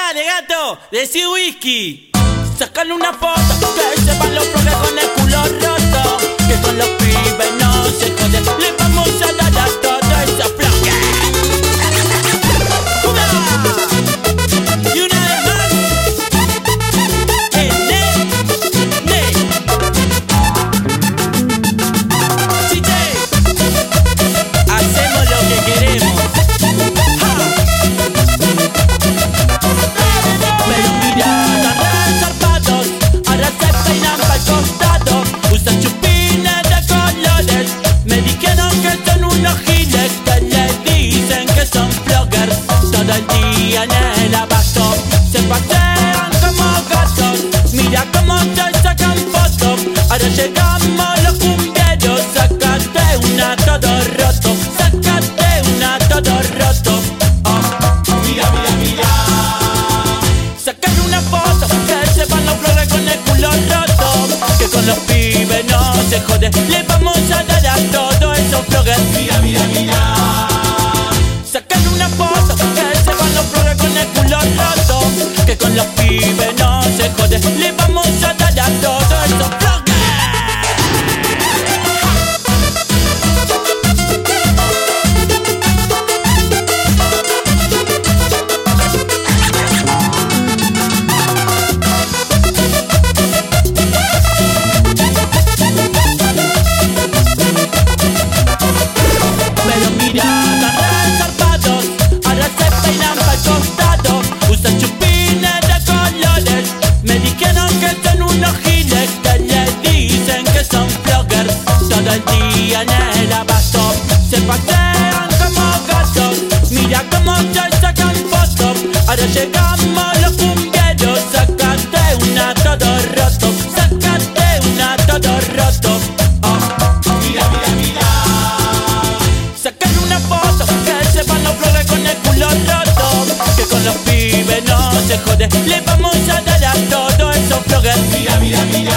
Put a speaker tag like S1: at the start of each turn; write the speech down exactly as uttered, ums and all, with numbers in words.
S1: Dale, gato, decí whisky. Sacan una foto, que se van los bloques con el culo roto. Que con los pibes no se jode. Le vamos a dar a todo esos bloques. Y una vez más, el ne, ne. Sí, che. Hacemos lo que queremos. Pero mira, tan zarpados, ahora se peinan pa'l costado. Usan chupines de colores. Me dijeron que son unos giles, que le dicen que son bloggers. Todo el día en el abasto se pasean como gatos. Mira cómo se sacan fotos. Ahora llegamos los cumbieros. Sácate una todo roto. Sácate una todo roto. Oh, mira, mira, mira. Sacan una foto, que se van los flores con el culo roto. Que con los pibes no se jode. Le vamos a dar a todos esos bloggers. Mira, mira, mira. Sacan una foto, que se van los flores con el culo roto. Que con los pibes no se jode. Le vamos a dar a todos esos bloggers. Pero mira, tan zarpados, ahora se peinan pa'l costado. Usan chupines de colores. Me dijeron que son unos giles, que le dicen que son bloggers. Todo el día en el abasto se pasean como gatos. Mira cómo se sacan fotos. Ahora llegamos los cumbieros. Sácate una todo roto. Sácate una todo roto. Oh, mira, mira, mira. Sacan una foto, que se van los flores con el culo roto. Que con los pibes no se jode. Le vamos a dar a todos esos bloggers. Mira, mira, mira.